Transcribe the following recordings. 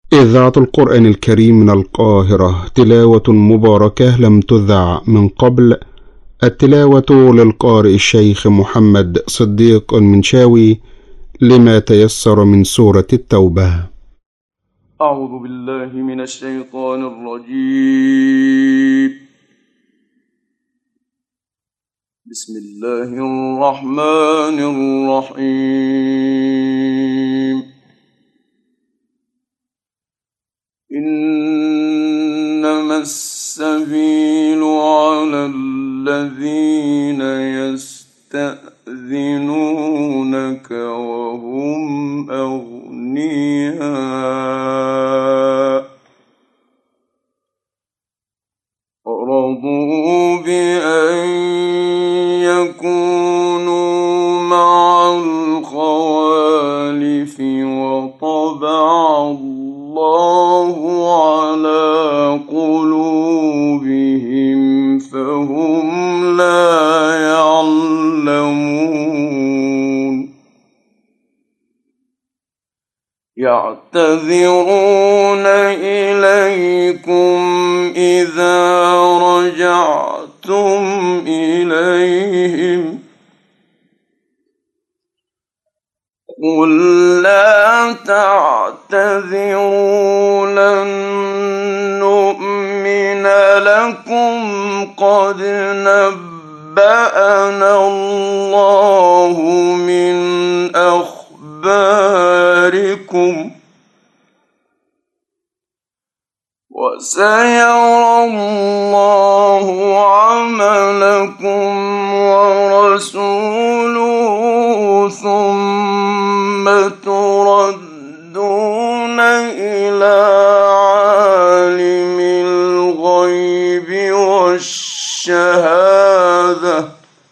إذاعة القرآن الكريم من القاهرة، تلاوة مباركة لم تذع من قبل. التلاوة للقارئ الشيخ محمد صديق المنشاوي لما تيسر من سورة التوبة. أعوذ بالله من الشيطان الرجيم. بسم الله الرحمن الرحيم. إنما السبيل على الذين يستأذنونك وهم أغنياء رضوا بأن يكونوا مع الخوالف وطبع الله على قلوبهم فهم لا يعلمون. يعتذرون إليكم إذا رجعتم إليهم قل لا تعتذروا لن نؤمن لكم قد نبأنا الله من أخباركم وسيرى الله عملكم ورسوله ثم تردون إلى عالم الغيب والشهادة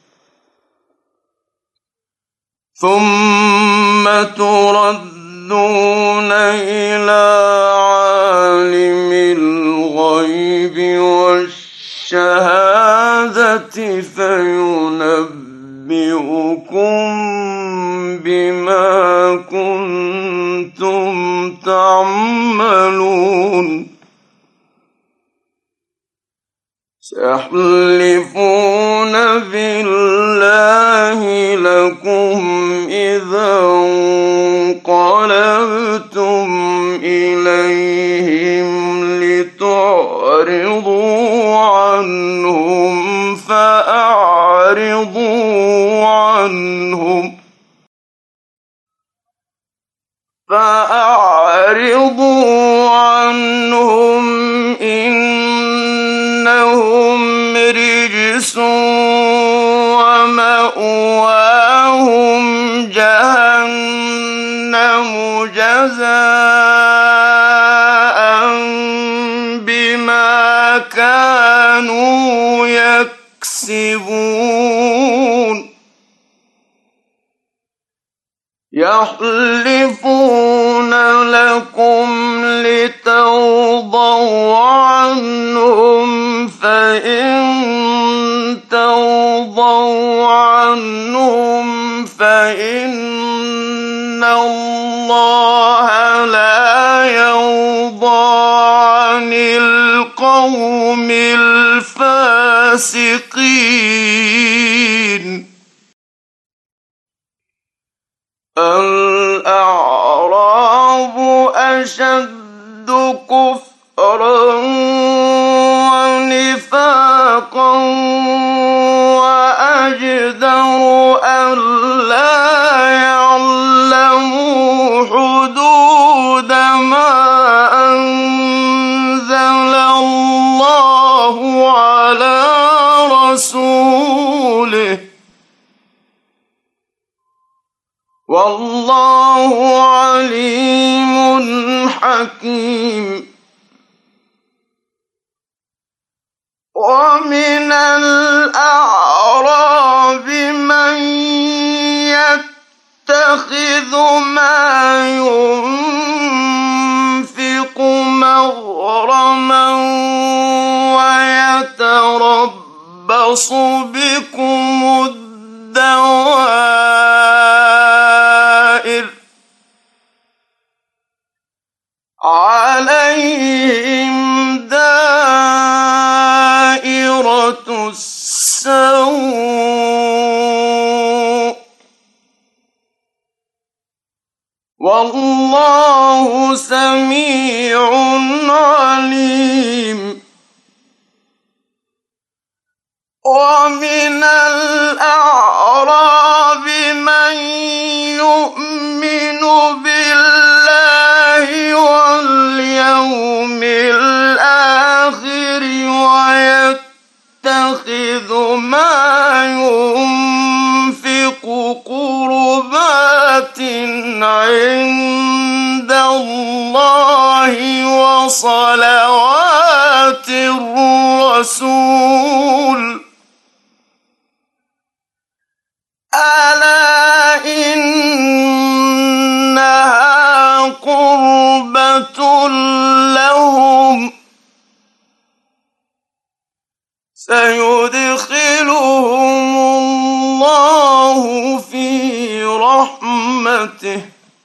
فينبئكم بما كنتم تعملون. سيحلفون بالله لكم إذا انقلبتم إليهم لتعرضوا عنهم فأعرضوا عنهم إنهم رجس ومأواهم جهنم جزاء بما كانوا يكسبون. يحلفون لكم لترضوا عنهم فإن ترضوا عنهم فإن الله لا يرضى عن القوم الفاسقين. الأعراب أشد كفرا ونفاقا وأجدر ألا يعلموا حدود ما أنزل الله على رسوله والله عليم حكيم. ومن الأعراب من يتخذ ما ينفق مغرما ويتربص بكم الدوائر عليهم دائرة السوء والله سميع عليم ومن الأعراب من يؤمن بالله واليوم الآخر ويتخذ ما ينفق قربات عند الله وصلوات الرسول ألا إنها قربة لهم سيدخلهم الله في رحمته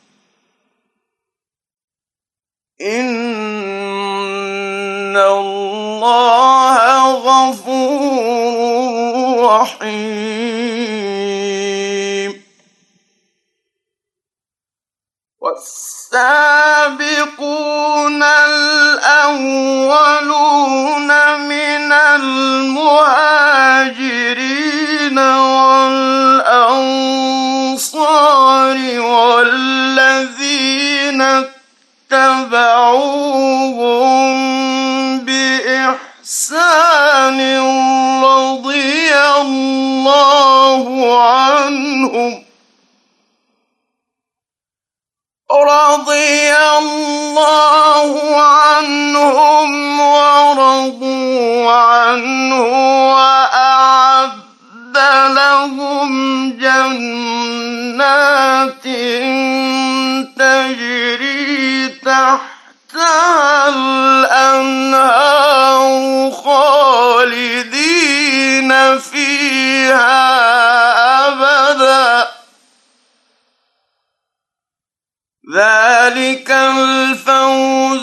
إن الله غفور رحيم والسابقون الأولون من المهاجرين والأنصار والذين اتبعوهم بإحسان رضي الله عنهم ورضوا عنه وأعد لهم جنات تجري تحتها الأنهار خالدين فيها أبدا ذلك الفوز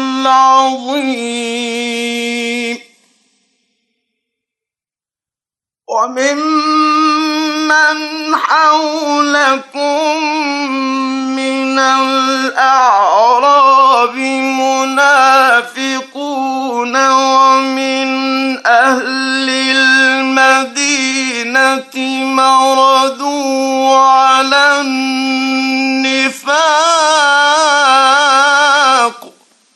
العظيم وممن حولكم من الأعراب منافقون ومن أهل المدينة مردوا على النفاق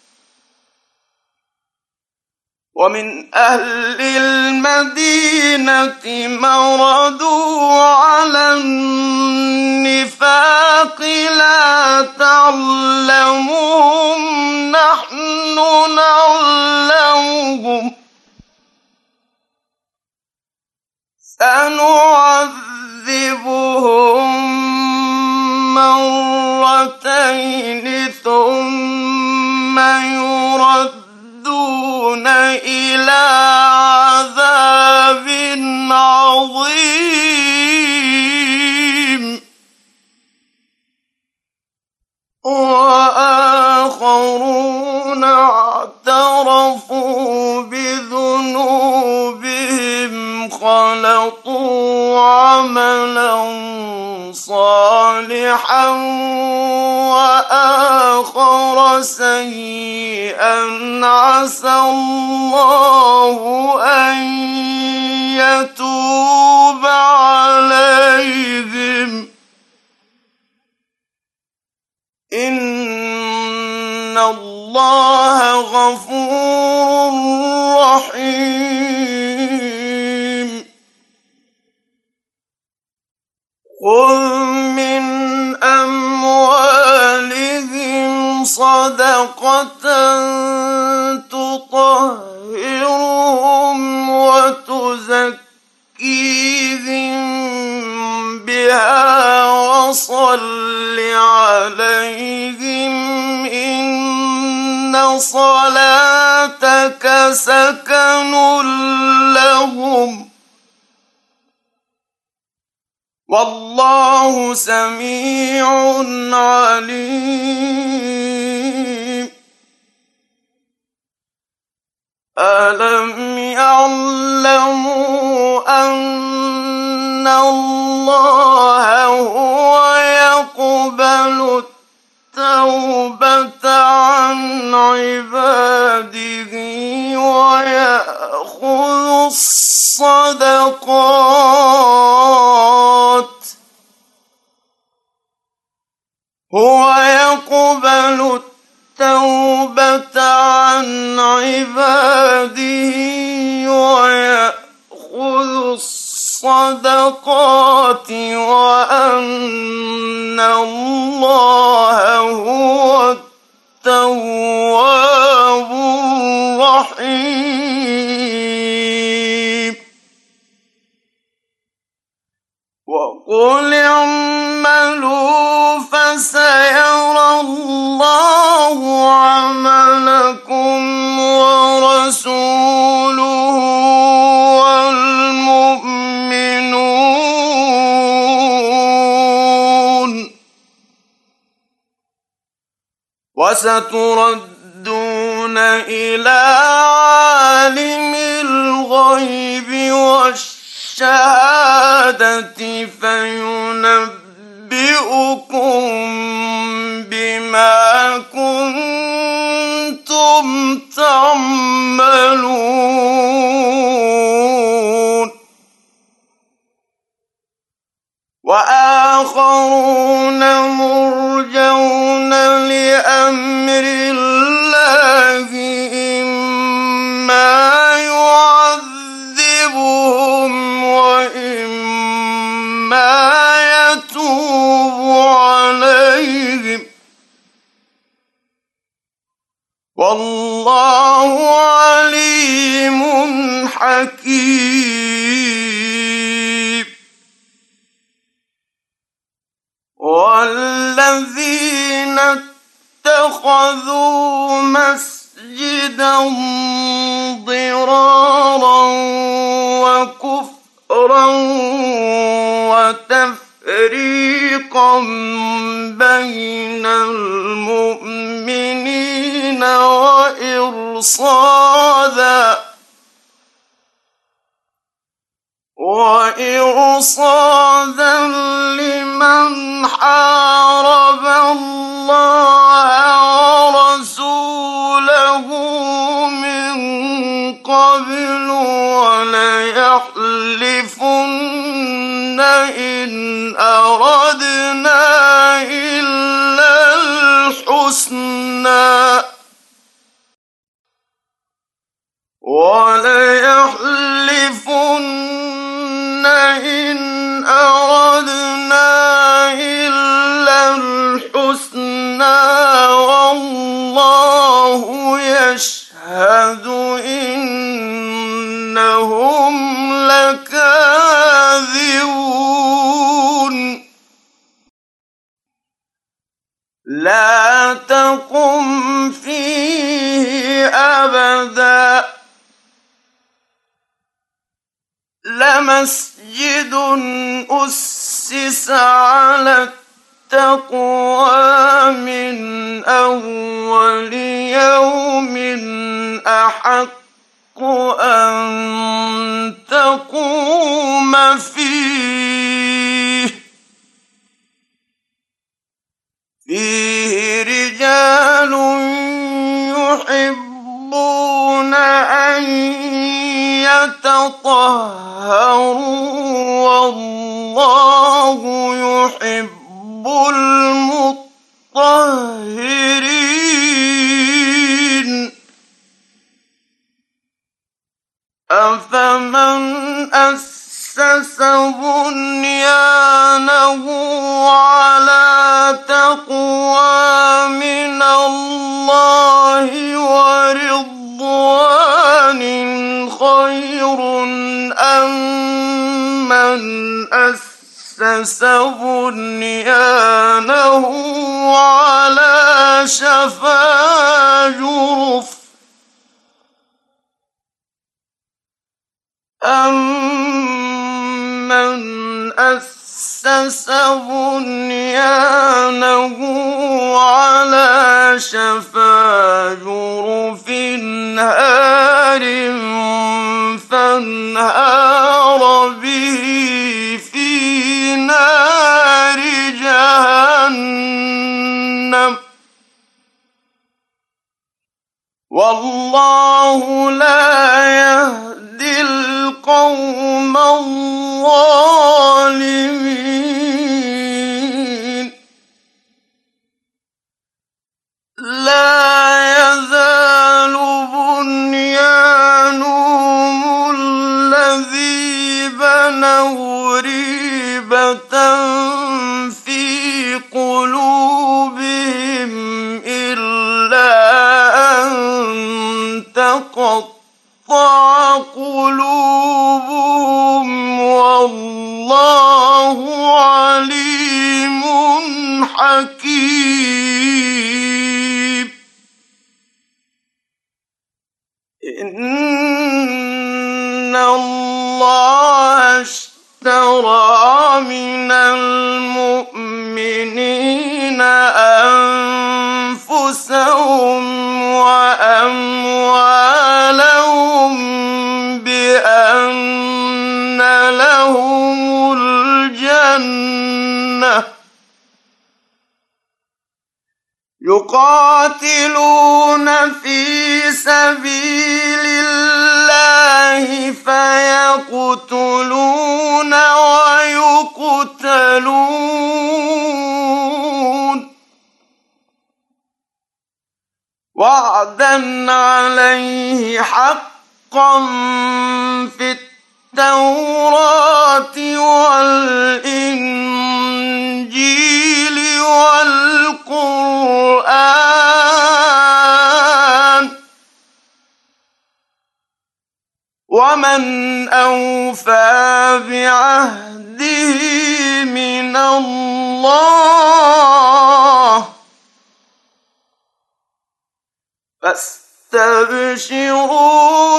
لا تعلمهم نحن نعلمهم سنعذبهم مرتين ثم يردون إلى عذاب عظيم وآخرون اعترفوا بذنوبهم خلطوا عملا صالحا وآخر سيئا عسى الله أن يتوب عليهم إن الله غفور رحيم خذ من أموالهم صدقة تطهرهم وتزكيهم بها وصل عليهم إن صلاتك سكن لهم والله سميع عليم ألم يعلموا أن الله هو يقبل التوبة عن عباده ويأخذ الصدقات هو يقبل التوبة عن عباده ويأخذ الصدقات وأن الله هو التواب الرحيم وقل اعملوا فسيرى الله عملكم ورسوله والمؤمنون وستردون إلى عالم الغيب والشهادة فينبئكم بما كنتم تعملون وآخرون مرجون لأمر الله إما يعذبهم وإما يتوب عليهم والله عليم حكيم والذين اتخذوا مسجدا ضرارا وكفرا وتفريقا بين المؤمنين وإرصادا لمن حارب الله ورسوله من قبل وليحلفن إن أردنا إلا الحسنى وليحلفن إن أردنا إلا الحسنى والله يشهد إنهم لكاذبون لا تقم فيه أبدا لمسجد أسس على التقوى من أول يوم أحق أن تقوم فيه رجال يحبون أن يتطهروا والله يحب المطهرين أفمن أسس بنيانه على تقوى من الله ورضوان خير أم من أسس بنيانه على شفا جرف أَمَّنْ أَسَّسَ بُنْيَانَهُ عَلَى شَفَا جُرُفٍ هَارٍ الأنهار به في نار جهنم والله لا يهدي القوم الظالمين لا يزال بنيانهم الذي بنوا ريبة في قلوبهم إلا أن تقطع قلوبهم والله عليم حكيم إن الله اشترى من المؤمنين أنفسهم وأموالهم بأن لهم الجنة يقاتلون في سبيل الله فيقتلون ويقتلون وعدا عليه حقا في التوراة والإنجيل والقرآن ومن أوفى بعهده من الله فاستبشروا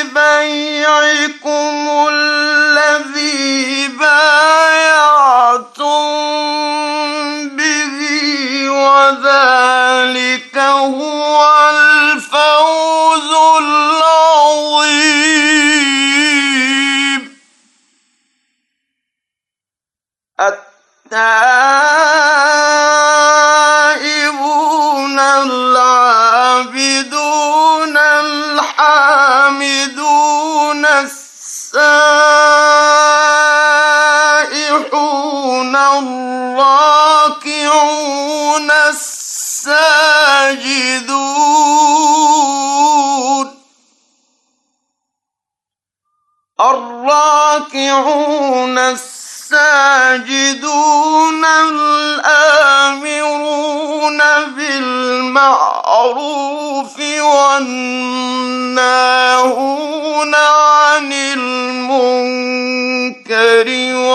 ببيعكم الذي بايعتم به وذلك هو الفوز العظيم التائبون العابدون الحامدون السائحون الراكعون الساجدون الآمرون بالمعروف والناهون عن المنكر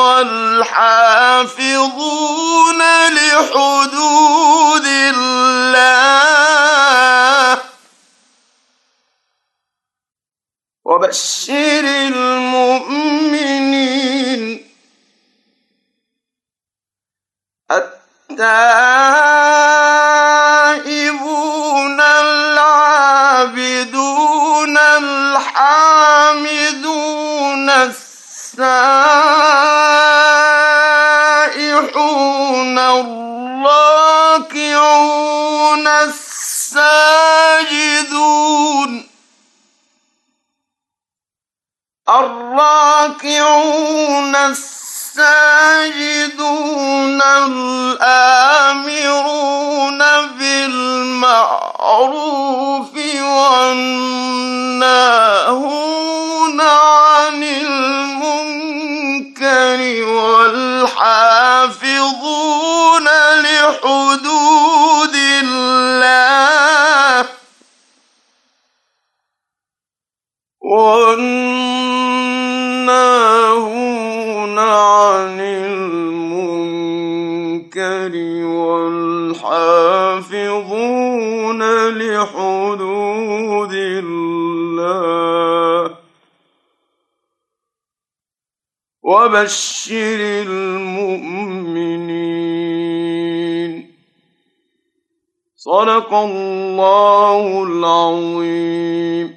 والحافظون لحدود الله وبشر المؤمنين التائبون العابدون الحامدون السائحون الراكعون الساجدون الآمرون بالمعروف والناهون عن المنكر والحافظون لحدود الله والناهون عن المنكر والحافظون لحدود الله وبشر المؤمنين صدق الله العظيم.